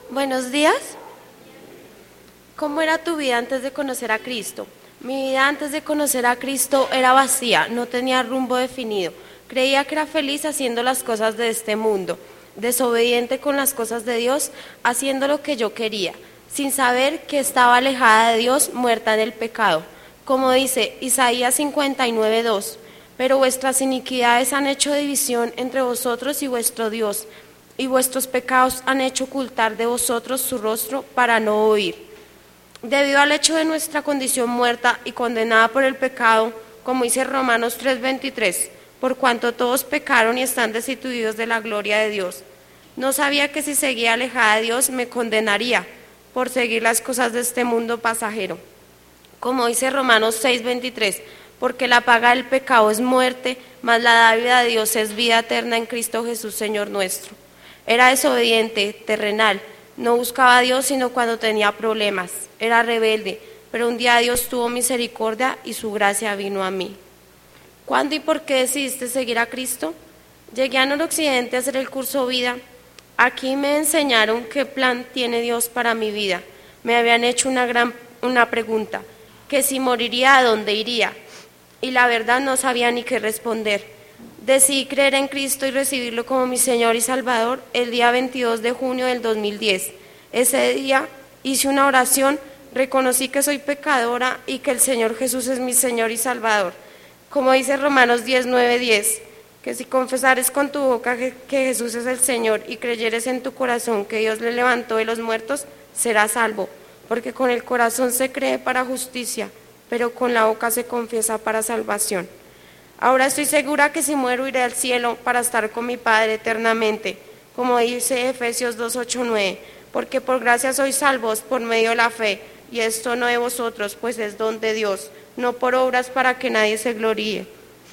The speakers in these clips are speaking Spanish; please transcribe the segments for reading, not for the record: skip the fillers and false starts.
Buenos días. ¿Cómo era tu vida antes de conocer a Cristo? Mi vida antes de conocer a Cristo era vacía, no tenía rumbo definido. Creía que era feliz haciendo las cosas de este mundo, desobediente con las cosas de Dios, haciendo lo que yo quería, sin saber que estaba alejada de Dios, muerta en el pecado. Como dice Isaías 59:2, pero vuestras iniquidades han hecho división entre vosotros y vuestro Dios, y vuestros pecados han hecho ocultar de vosotros su rostro para no oír. Debido al hecho de nuestra condición muerta y condenada por el pecado, como dice Romanos 3:23, por cuanto todos pecaron y están destituidos de la gloria de Dios. No sabía que si seguía alejada de Dios me condenaría por seguir las cosas de este mundo pasajero. Como dice Romanos 6:23, porque la paga del pecado es muerte, mas la dádiva de Dios es vida eterna en Cristo Jesús, Señor nuestro. Era desobediente, terrenal, no buscaba a Dios sino cuando tenía problemas. Era rebelde, pero un día Dios tuvo misericordia y su gracia vino a mí. ¿Cuándo y por qué decidiste seguir a Cristo? Llegué a Noroccidente a hacer el curso Vida. Aquí me enseñaron qué plan tiene Dios para mi vida. Me habían hecho una pregunta, que si moriría, ¿a dónde iría? Y la verdad no sabía ni qué responder. Decidí creer en Cristo y recibirlo como mi Señor y Salvador el día 22 de junio del 2010. Ese día hice una oración, reconocí que soy pecadora y que el Señor Jesús es mi Señor y Salvador. Como dice Romanos 10:9-10, que si confesares con tu boca que Jesús es el Señor y creyeres en tu corazón que Dios le levantó de los muertos, serás salvo, porque con el corazón se cree para justicia, pero con la boca se confiesa para salvación. Ahora estoy segura que si muero iré al cielo para estar con mi Padre eternamente, como dice Efesios 2:8-9, porque por gracia sois salvos por medio de la fe, y esto no de vosotros, pues es don de Dios, no por obras para que nadie se gloríe.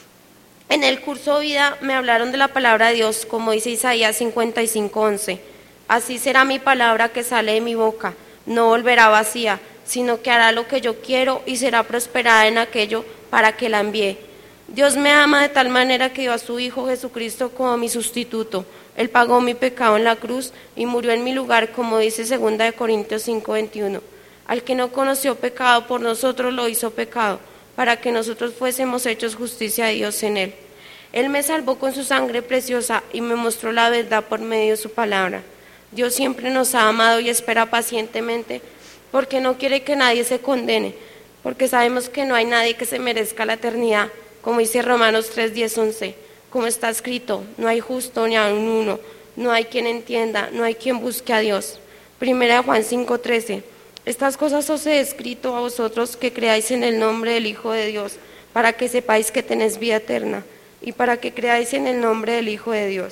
En el curso Vida me hablaron de la palabra de Dios, como dice Isaías 55:11. Así será mi palabra que sale de mi boca, no volverá vacía, sino que hará lo que yo quiero y será prosperada en aquello para que la envíe. Dios me ama de tal manera que dio a su Hijo Jesucristo como mi sustituto. Él pagó mi pecado en la cruz y murió en mi lugar, como dice 2 Corintios 5:21. Al que no conoció pecado, por nosotros lo hizo pecado, para que nosotros fuésemos hechos justicia de Dios en él. Él me salvó con su sangre preciosa y me mostró la verdad por medio de su palabra. Dios siempre nos ha amado y espera pacientemente, porque no quiere que nadie se condene, porque sabemos que no hay nadie que se merezca la eternidad, como dice Romanos 3:10-11, como está escrito, no hay justo ni aun uno, no hay quien entienda, no hay quien busque a Dios. 1 Juan 5:13, estas cosas os he escrito a vosotros que creáis en el nombre del Hijo de Dios, para que sepáis que tenéis vida eterna, y para que creáis en el nombre del Hijo de Dios.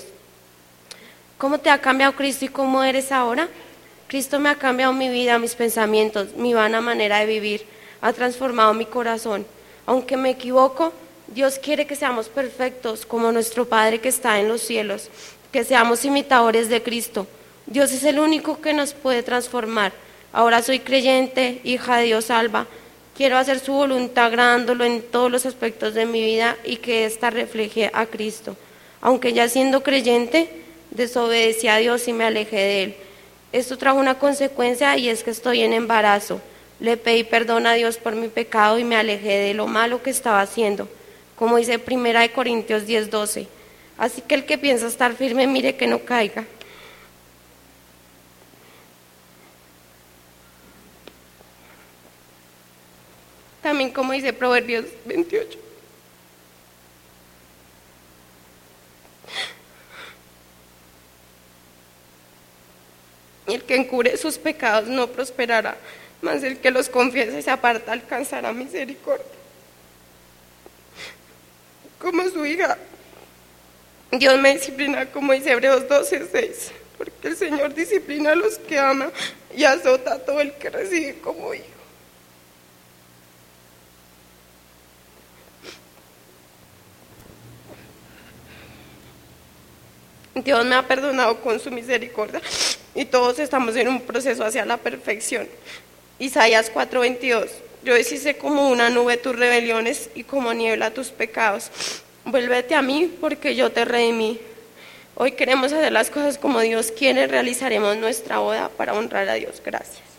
¿Cómo te ha cambiado Cristo y cómo eres ahora? Cristo me ha cambiado mi vida, mis pensamientos, mi vana manera de vivir, ha transformado mi corazón. Aunque me equivoco, Dios quiere que seamos perfectos como nuestro Padre que está en los cielos, que seamos imitadores de Cristo. Dios es el único que nos puede transformar. Ahora soy creyente, hija de Dios salva. Quiero hacer su voluntad agradándolo en todos los aspectos de mi vida y que ésta refleje a Cristo. Aunque ya siendo creyente, desobedecí a Dios y me alejé de él. Esto trajo una consecuencia y es que estoy en embarazo. Le pedí perdón a Dios por mi pecado y me alejé de lo malo que estaba haciendo, como dice 1 Corintios 10:12. Así que el que piensa estar firme, mire que no caiga. También como dice Proverbios 28. El que encubre sus pecados no prosperará, mas el que los confiesa y se aparta alcanzará misericordia. Como su hija, Dios me disciplina, como dice Hebreos 12:6, porque el Señor disciplina a los que ama y azota a todo el que recibe como hijo. Dios me ha perdonado con su misericordia y todos estamos en un proceso hacia la perfección. Isaías 4:22, yo deshice como una nube tus rebeliones y como niebla tus pecados. Vuélvete a mí porque yo te redimí. Hoy queremos hacer las cosas como Dios quiere, realizaremos nuestra boda para honrar a Dios. Gracias.